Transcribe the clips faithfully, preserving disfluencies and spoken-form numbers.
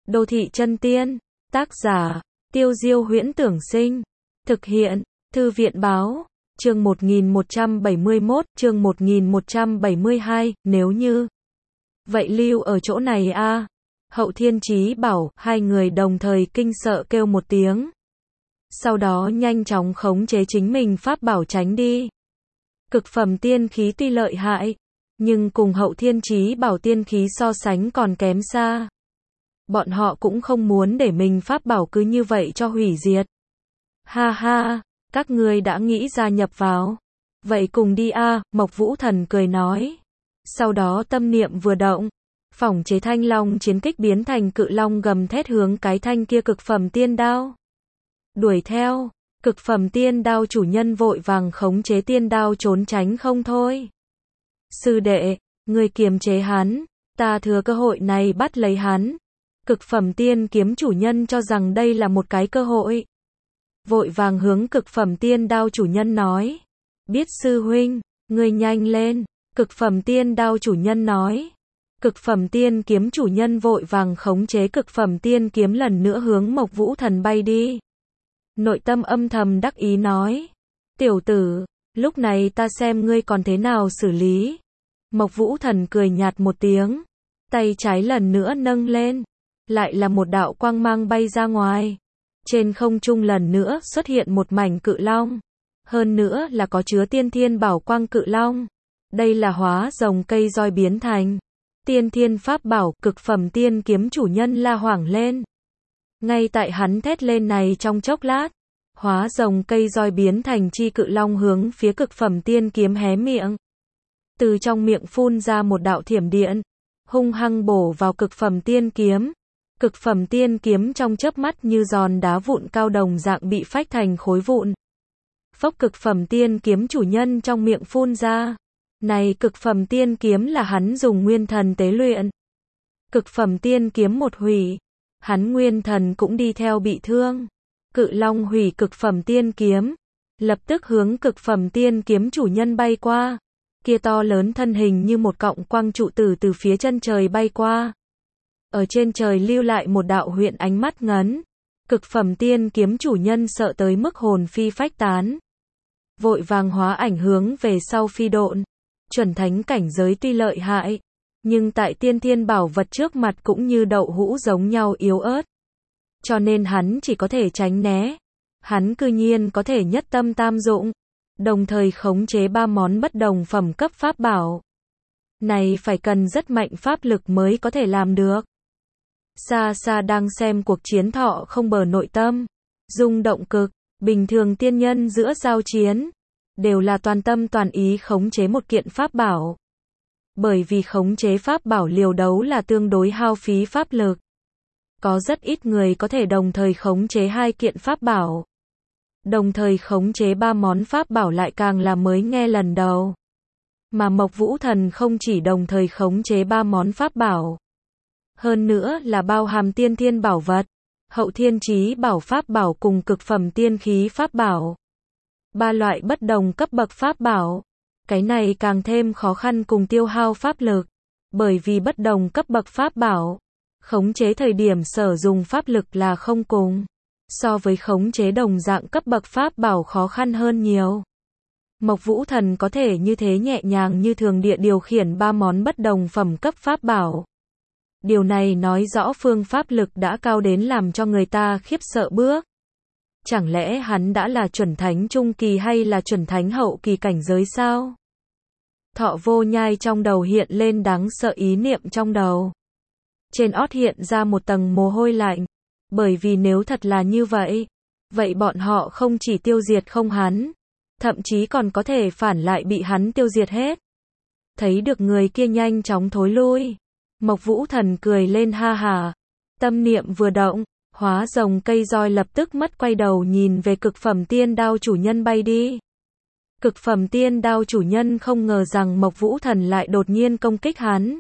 Đô thị chân tiên, tác giả, Tiêu Diêu Huyễn Tưởng Sinh, thực hiện, Thư viện Báo, chương một nghìn một trăm bảy mươi mốt, chương một nghìn một trăm bảy mươi hai, nếu như. Vậy lưu ở chỗ này a. Hậu Thiên Chí bảo, hai người đồng thời kinh sợ kêu một tiếng. Sau đó nhanh chóng khống chế chính mình pháp bảo tránh đi. Cực phẩm tiên khí tuy lợi hại, nhưng cùng Hậu Thiên Chí bảo tiên khí so sánh còn kém xa. Bọn họ cũng không muốn để mình pháp bảo cứ như vậy cho hủy diệt. Ha ha, các ngươi đã nghĩ gia nhập vào. Vậy cùng đi a, Mộc Vũ Thần cười nói. Sau đó tâm niệm vừa động, phỏng chế thanh long chiến kích biến thành cự long gầm thét hướng cái thanh kia cực phẩm tiên đao. Đuổi theo, cực phẩm tiên đao chủ nhân vội vàng khống chế tiên đao trốn tránh không thôi. Sư đệ, người kiềm chế hắn, ta thừa cơ hội này bắt lấy hắn. Cực phẩm tiên kiếm chủ nhân cho rằng đây là một cái cơ hội. Vội vàng hướng cực phẩm tiên đao chủ nhân nói. Biết sư huynh, ngươi nhanh lên, cực phẩm tiên đao chủ nhân nói. Cực phẩm tiên kiếm chủ nhân vội vàng khống chế cực phẩm tiên kiếm lần nữa hướng Mộc Vũ Thần bay đi. Nội tâm âm thầm đắc ý nói. Tiểu tử, lúc này ta xem ngươi còn thế nào xử lý. Mộc Vũ Thần cười nhạt một tiếng. Tay trái lần nữa nâng lên. Lại là một đạo quang mang bay ra ngoài. Trên không trung lần nữa xuất hiện một mảnh cự long. Hơn nữa là có chứa tiên thiên bảo quang cự long. Đây là hóa rồng cây roi biến thành. Tiên thiên pháp bảo cực phẩm tiên kiếm chủ nhân la hoảng lên. Ngay tại hắn thét lên này trong chốc lát. Hóa rồng cây roi biến thành chi cự long hướng phía cực phẩm tiên kiếm hé miệng. Từ trong miệng phun ra một đạo thiểm điện. Hung hăng bổ vào cực phẩm tiên kiếm. Cực phẩm tiên kiếm trong chớp mắt như giòn đá vụn cao đồng dạng bị phách thành khối vụn. Phốc cực phẩm tiên kiếm chủ nhân trong miệng phun ra. Này cực phẩm tiên kiếm là hắn dùng nguyên thần tế luyện. Cực phẩm tiên kiếm một hủy. Hắn nguyên thần cũng đi theo bị thương. Cự long hủy cực phẩm tiên kiếm. Lập tức hướng cực phẩm tiên kiếm chủ nhân bay qua. Kia to lớn thân hình như một cọng quang trụ tử từ phía chân trời bay qua. Ở trên trời lưu lại một đạo huyện ánh mắt ngấn. Cực phẩm tiên kiếm chủ nhân sợ tới mức hồn phi phách tán. Vội vàng hóa ảnh hướng về sau phi độn. Chuẩn thánh cảnh giới tuy lợi hại, nhưng tại tiên thiên bảo vật trước mặt cũng như đậu hũ giống nhau yếu ớt. Cho nên hắn chỉ có thể tránh né. Hắn cư nhiên có thể nhất tâm tam dụng, đồng thời khống chế ba món bất đồng phẩm cấp pháp bảo. Này phải cần rất mạnh pháp lực mới có thể làm được. Xa xa đang xem cuộc chiến thọ không bờ nội tâm, rung động cực, bình thường tiên nhân giữa giao chiến, đều là toàn tâm toàn ý khống chế một kiện pháp bảo. Bởi vì khống chế pháp bảo liều đấu là tương đối hao phí pháp lực. Có rất ít người có thể đồng thời khống chế hai kiện pháp bảo. Đồng thời khống chế ba món pháp bảo lại càng là mới nghe lần đầu. Mà Mộc Vũ Thần không chỉ đồng thời khống chế ba món pháp bảo. Hơn nữa là bao hàm tiên thiên bảo vật, Hậu Thiên Chí bảo pháp bảo cùng cực phẩm tiên khí pháp bảo. Ba loại bất đồng cấp bậc pháp bảo. Cái này càng thêm khó khăn cùng tiêu hao pháp lực. Bởi vì bất đồng cấp bậc pháp bảo, khống chế thời điểm sử dụng pháp lực là không cùng. So với khống chế đồng dạng cấp bậc pháp bảo khó khăn hơn nhiều. Mộc Vũ Thần có thể như thế nhẹ nhàng như thường địa điều khiển ba món bất đồng phẩm cấp pháp bảo. Điều này nói rõ phương pháp lực đã cao đến làm cho người ta khiếp sợ bước. Chẳng lẽ hắn đã là chuẩn thánh trung kỳ hay là chuẩn thánh hậu kỳ cảnh giới sao? Thọ Vô Nhai trong đầu hiện lên đáng sợ ý niệm trong đầu. Trên ót hiện ra một tầng mồ hôi lạnh. Bởi vì nếu thật là như vậy, vậy bọn họ không chỉ tiêu diệt không hắn, thậm chí còn có thể phản lại bị hắn tiêu diệt hết. Thấy được người kia nhanh chóng thối lui. Mộc Vũ Thần cười lên ha hả. Tâm niệm vừa động, hóa rồng cây roi lập tức mất quay đầu nhìn về cực phẩm tiên đao chủ nhân bay đi. Cực phẩm tiên đao chủ nhân không ngờ rằng Mộc Vũ Thần lại đột nhiên công kích hắn.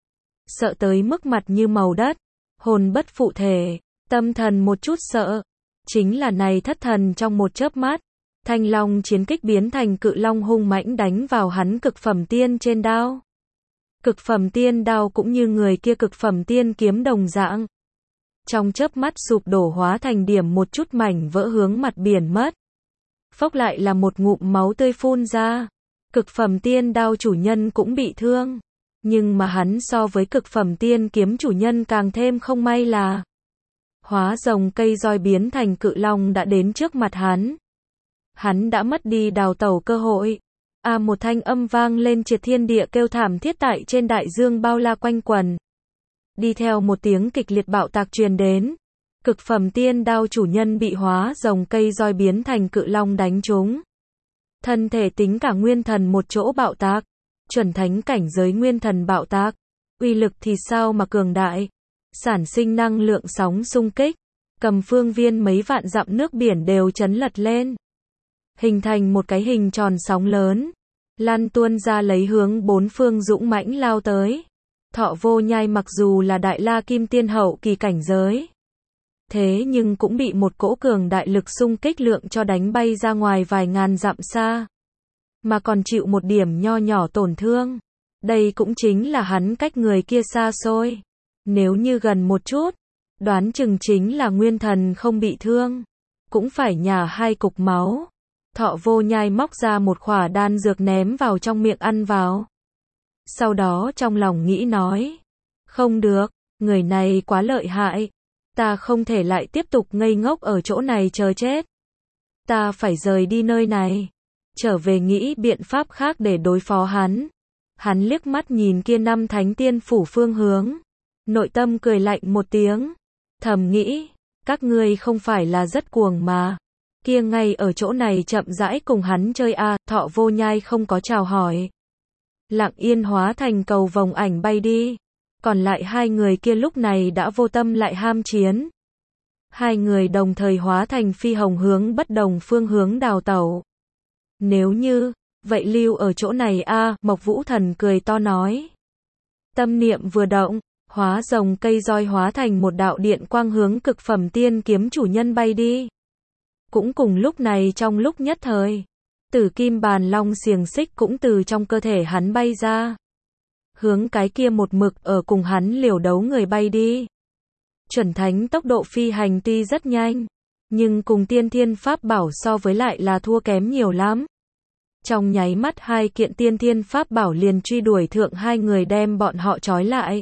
Sợ tới mức mặt như màu đất, hồn bất phụ thể, tâm thần một chút sợ. Chính là này thất thần trong một chớp mắt, thanh long chiến kích biến thành cự long hung mãnh đánh vào hắn cực phẩm tiên trên đao. Cực phẩm tiên đao cũng như người kia cực phẩm tiên kiếm đồng dạng. trong chớp mắt sụp đổ hóa thành điểm một chút mảnh vỡ hướng mặt biển mất. Phốc lại là một ngụm máu tươi phun ra. Cực phẩm tiên đao chủ nhân cũng bị thương. Nhưng mà hắn so với cực phẩm tiên kiếm chủ nhân càng thêm không may là hóa rồng cây roi biến thành cự long đã đến trước mặt hắn. Hắn đã mất đi đào tẩu cơ hội. À, một thanh âm vang lên triệt thiên địa kêu thảm thiết tại trên đại dương bao la quanh quần. Đi theo một tiếng kịch liệt bạo tạc truyền đến. Cực phẩm tiên đao chủ nhân bị hóa rồng cây roi biến thành cự long đánh trúng. Thân thể tính cả nguyên thần một chỗ bạo tạc. Chuẩn thánh cảnh giới nguyên thần bạo tạc. Uy lực thì sao mà cường đại. Sản sinh năng lượng sóng xung kích. Cầm phương viên mấy vạn dặm nước biển đều chấn lật lên. Hình thành một cái hình tròn sóng lớn. Lan tuôn ra lấy hướng bốn phương dũng mãnh lao tới. Thọ Vô Nhai mặc dù là đại la kim tiên hậu kỳ cảnh giới. Thế nhưng cũng bị một cỗ cường đại lực xung kích lượng cho đánh bay ra ngoài vài ngàn dặm xa. Mà còn chịu một điểm nho nhỏ tổn thương. Đây cũng chính là hắn cách người kia xa xôi. Nếu như gần một chút, đoán chừng chính là nguyên thần không bị thương. Cũng phải nhả hai cục máu. Thọ Vô Nhai móc ra một khỏa đan dược ném vào trong miệng ăn vào. Sau đó trong lòng nghĩ nói. Không được, người này quá lợi hại. Ta không thể lại tiếp tục ngây ngốc ở chỗ này chờ chết. Ta phải rời đi nơi này. Trở về nghĩ biện pháp khác để đối phó hắn. Hắn liếc mắt nhìn kia năm thánh tiên phủ phương hướng. Nội tâm cười lạnh một tiếng. Thầm nghĩ, các ngươi không phải là rất cuồng mà. Kia ngay ở chỗ này chậm rãi cùng hắn chơi à, Thọ Vô Nhai không có chào hỏi. Lặng yên hóa thành cầu vồng ảnh bay đi. Còn lại hai người kia lúc này đã vô tâm lại ham chiến. Hai người đồng thời hóa thành phi hồng hướng bất đồng phương hướng đào tẩu. Nếu như, vậy lưu ở chỗ này a à, Mộc Vũ Thần cười to nói. Tâm niệm vừa động, hóa rồng cây roi hóa thành một đạo điện quang hướng cực phẩm tiên kiếm chủ nhân bay đi. Cũng cùng lúc này trong lúc nhất thời, Tử Kim Bàn Long xiềng xích cũng từ trong cơ thể hắn bay ra. Hướng cái kia một mực ở cùng hắn liều đấu người bay đi. Chuẩn thánh tốc độ phi hành tuy rất nhanh, nhưng cùng tiên thiên pháp bảo so với lại là thua kém nhiều lắm. Trong nháy mắt hai kiện tiên thiên pháp bảo liền truy đuổi thượng hai người đem bọn họ trói lại.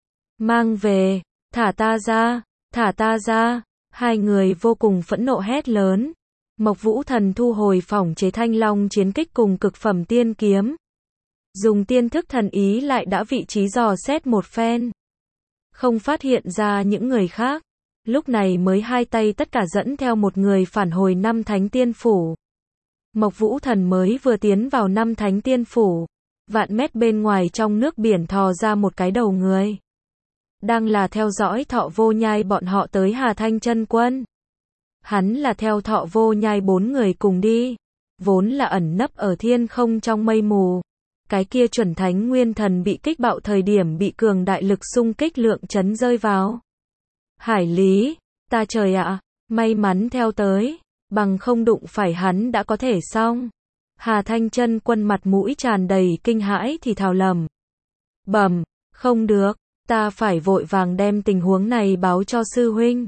Mang về, thả ta ra, thả ta ra, hai người vô cùng phẫn nộ hét lớn. Mộc Vũ Thần thu hồi phỏng chế thanh long chiến kích cùng cực phẩm tiên kiếm. Dùng tiên thức thần ý lại đã vị trí dò xét một phen. Không phát hiện ra những người khác. Lúc này mới hai tay tất cả dẫn theo một người phản hồi năm thánh tiên phủ. Mộc Vũ Thần mới vừa tiến vào năm thánh tiên phủ. Vạn mét bên ngoài trong nước biển thò ra một cái đầu người. Đang là theo dõi Thọ Vô Nhai bọn họ tới Hà Thanh Chân Quân. Hắn là theo Thọ Vô Nhai bốn người cùng đi. Vốn là ẩn nấp ở thiên không trong mây mù. Cái kia chuẩn thánh nguyên thần bị kích bạo thời điểm bị cường đại lực xung kích lượng chấn rơi vào. Hải lý, ta trời ạ, à, may mắn theo tới, bằng không đụng phải hắn đã có thể xong. Hà Thanh Chân Quân mặt mũi tràn đầy kinh hãi thì thào lầm. Bầm, không được, ta phải vội vàng đem tình huống này báo cho sư huynh.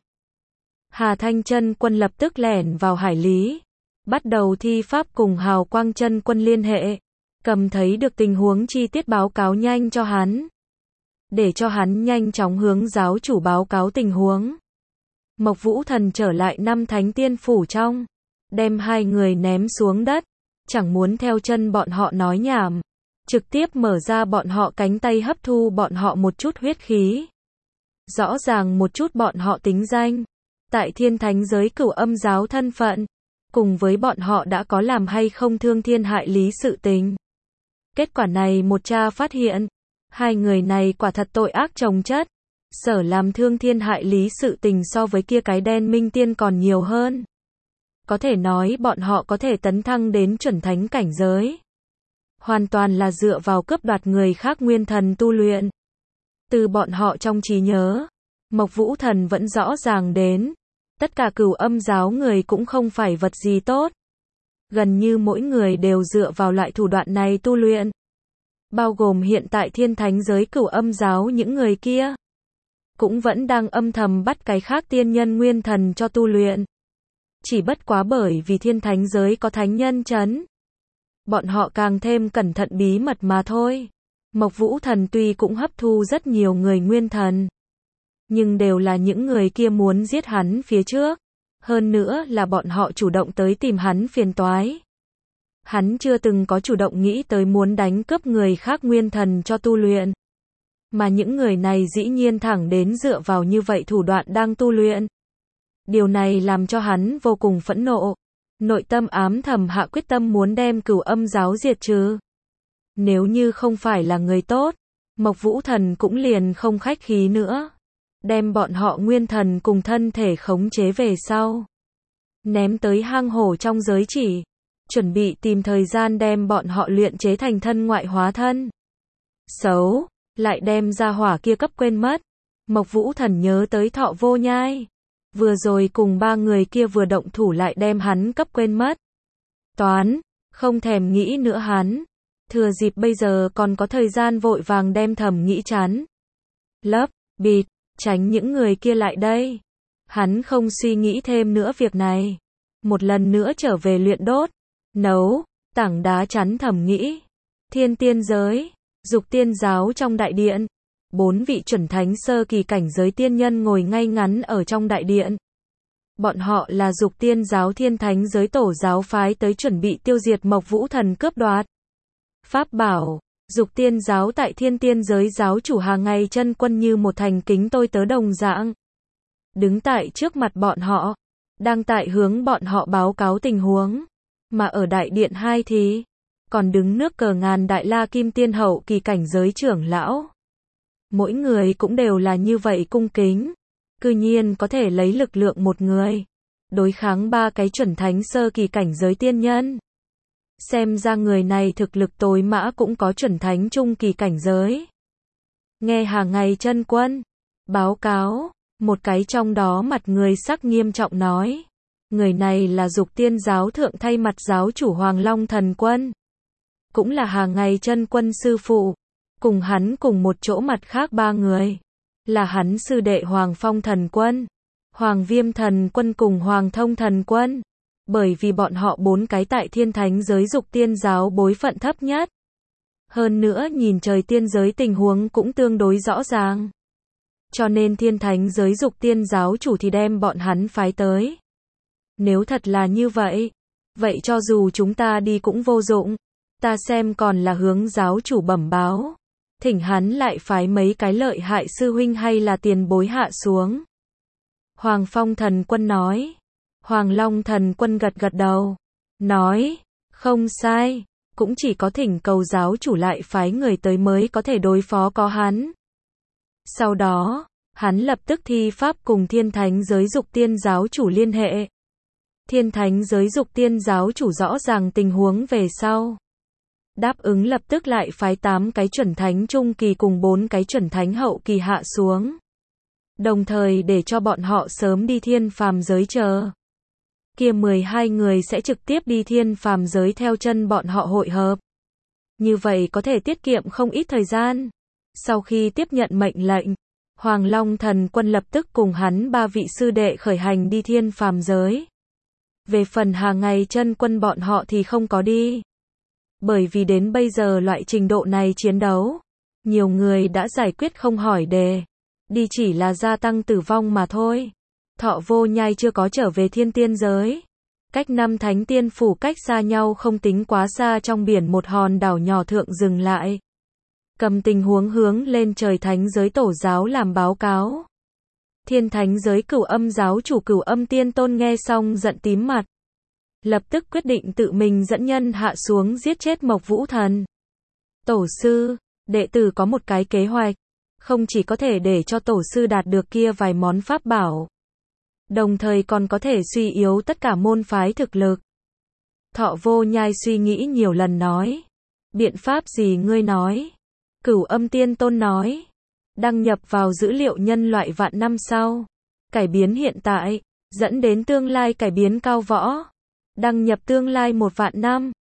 Hà Thanh Chân Quân lập tức lẻn vào hải lý, bắt đầu thi pháp cùng Hào Quang Chân Quân liên hệ. Cầm thấy được tình huống chi tiết báo cáo nhanh cho hắn. Để cho hắn nhanh chóng hướng giáo chủ báo cáo tình huống. Mộc Vũ Thần trở lại năm thánh tiên phủ trong. Đem hai người ném xuống đất. Chẳng muốn theo chân bọn họ nói nhảm. Trực tiếp mở ra bọn họ cánh tay hấp thu bọn họ một chút huyết khí. Rõ ràng một chút bọn họ tính danh. Tại thiên thánh giới cửu âm giáo thân phận. Cùng với bọn họ đã có làm hay không thương thiên hại lý sự tình. Kết quả này một cha phát hiện, hai người này quả thật tội ác chồng chất, sở làm thương thiên hại lý sự tình so với kia cái đen minh tiên còn nhiều hơn. Có thể nói bọn họ có thể tấn thăng đến chuẩn thánh cảnh giới. Hoàn toàn là dựa vào cướp đoạt người khác nguyên thần tu luyện. Từ bọn họ trong trí nhớ, Mộc Vũ Thần vẫn rõ ràng đến, tất cả cửu âm giáo người cũng không phải vật gì tốt. Gần như mỗi người đều dựa vào loại thủ đoạn này tu luyện. Bao gồm hiện tại thiên thánh giới cửu âm giáo những người kia. cũng vẫn đang âm thầm bắt cái khác tiên nhân nguyên thần cho tu luyện. Chỉ bất quá bởi vì thiên thánh giới có thánh nhân trấn, bọn họ càng thêm cẩn thận bí mật mà thôi. Mộc Vũ Thần tuy cũng hấp thu rất nhiều người nguyên thần, nhưng đều là những người kia muốn giết hắn phía trước. Hơn nữa là bọn họ chủ động tới tìm hắn phiền toái. Hắn chưa từng có chủ động nghĩ tới muốn đánh cướp người khác nguyên thần cho tu luyện. Mà những người này dĩ nhiên thẳng đến dựa vào như vậy thủ đoạn đang tu luyện. Điều này làm cho hắn vô cùng phẫn nộ. Nội tâm ám thầm hạ quyết tâm muốn đem Cửu Âm giáo diệt trừ. Nếu như không phải là người tốt, Mộc Vũ Thần cũng liền không khách khí nữa. Đem bọn họ nguyên thần cùng thân thể khống chế về sau. Ném tới hang hổ trong giới chỉ. Chuẩn bị tìm thời gian đem bọn họ luyện chế thành thân ngoại hóa thân. Xấu, lại đem ra hỏa kia cấp quên mất. Mộc Vũ Thần nhớ tới Thọ Vô Nhai. Vừa rồi cùng ba người kia vừa động thủ lại đem hắn cấp quên mất. Toán, không thèm nghĩ nữa hắn. Thừa dịp bây giờ còn có thời gian vội vàng đem thầm nghĩ chán. Lấp, bịt, tránh những người kia lại đây. Hắn không suy nghĩ thêm nữa việc này. Một lần nữa trở về luyện đốt, nấu, tảng đá chắn thầm nghĩ. Thiên tiên giới, Dục Tiên giáo trong đại điện. Bốn vị chuẩn thánh sơ kỳ cảnh giới tiên nhân ngồi ngay ngắn ở trong đại điện. Bọn họ là Dục Tiên giáo thiên thánh giới tổ giáo phái tới chuẩn bị tiêu diệt Mộc Vũ Thần cướp đoạt pháp bảo. Dục Tiên giáo tại thiên tiên giới giáo chủ hàng ngày chân quân như một thành kính tôi tớ đồng dạng. Đứng tại trước mặt bọn họ, đang tại hướng bọn họ báo cáo tình huống. Mà ở đại điện hai thì, còn đứng nước cờ ngàn đại la kim tiên hậu kỳ cảnh giới trưởng lão. Mỗi người cũng đều là như vậy cung kính. Cư nhiên có thể lấy lực lượng một người đối kháng ba cái chuẩn thánh sơ kỳ cảnh giới tiên nhân. Xem ra người này thực lực tối mã cũng có chuẩn thánh trung kỳ cảnh giới. Nghe hàng ngày chân quân báo cáo, một cái trong đó mặt người sắc nghiêm trọng nói. Người này là Dục Tiên giáo thượng thay mặt giáo chủ Hoàng Long Thần Quân. Cũng là hàng ngày chân quân sư phụ. Cùng hắn cùng một chỗ mặt khác ba người. Là hắn sư đệ Hoàng Phong Thần Quân, Hoàng Viêm Thần Quân cùng Hoàng Thông Thần Quân. Bởi vì bọn họ bốn cái tại thiên thánh giới Dục Tiên giáo bối phận thấp nhất. Hơn nữa nhìn trời tiên giới tình huống cũng tương đối rõ ràng. Cho nên thiên thánh giới Dục Tiên giáo chủ thì đem bọn hắn phái tới. Nếu thật là như vậy, vậy cho dù chúng ta đi cũng vô dụng. Ta xem còn là hướng giáo chủ bẩm báo. Thỉnh hắn lại phái mấy cái lợi hại sư huynh hay là tiền bối hạ xuống. Hoàng Phong Thần Quân nói. Hoàng Long Thần Quân gật gật đầu. Nói, không sai, cũng chỉ có thỉnh cầu giáo chủ lại phái người tới mới có thể đối phó có hắn. Sau đó, hắn lập tức thi pháp cùng thiên thánh giới Dục Tiên giáo chủ liên hệ. Thiên thánh giới Dục Tiên giáo chủ rõ ràng tình huống về sau. Đáp ứng lập tức lại phái tám cái chuẩn thánh trung kỳ cùng bốn cái chuẩn thánh hậu kỳ hạ xuống. Đồng thời để cho bọn họ sớm đi thiên phàm giới chờ. Kia mười hai người sẽ trực tiếp đi thiên phàm giới theo chân bọn họ hội hợp. Như vậy có thể tiết kiệm không ít thời gian. Sau khi tiếp nhận mệnh lệnh, Hoàng Long Thần Quân lập tức cùng hắn ba vị sư đệ khởi hành đi thiên phàm giới. Về phần hàng ngày chân quân bọn họ thì không có đi. Bởi vì đến bây giờ loại trình độ này chiến đấu, nhiều người đã giải quyết không hỏi đề. Đi chỉ là gia tăng tử vong mà thôi. Thọ Vô Nhai chưa có trở về thiên tiên giới. Cách năm thánh tiên phủ cách xa nhau không tính quá xa trong biển một hòn đảo nhỏ thượng dừng lại. Cầm tình huống hướng lên trời thánh giới tổ giáo làm báo cáo. Thiên thánh giới Cửu Âm giáo chủ Cửu Âm Tiên Tôn nghe xong giận tím mặt. Lập tức quyết định tự mình dẫn nhân hạ xuống giết chết Mộc Vũ Thần. Tổ sư, đệ tử có một cái kế hoạch. Không chỉ có thể để cho tổ sư đạt được kia vài món pháp bảo. Đồng thời còn có thể suy yếu tất cả môn phái thực lực. Thọ Vô Nhai suy nghĩ nhiều lần nói. Biện pháp gì ngươi nói? Cửu Âm Tiên Tôn nói. Đăng nhập vào dữ liệu nhân loại vạn năm sau. Cải biến hiện tại, dẫn đến tương lai cải biến cao võ. Đăng nhập tương lai một vạn năm.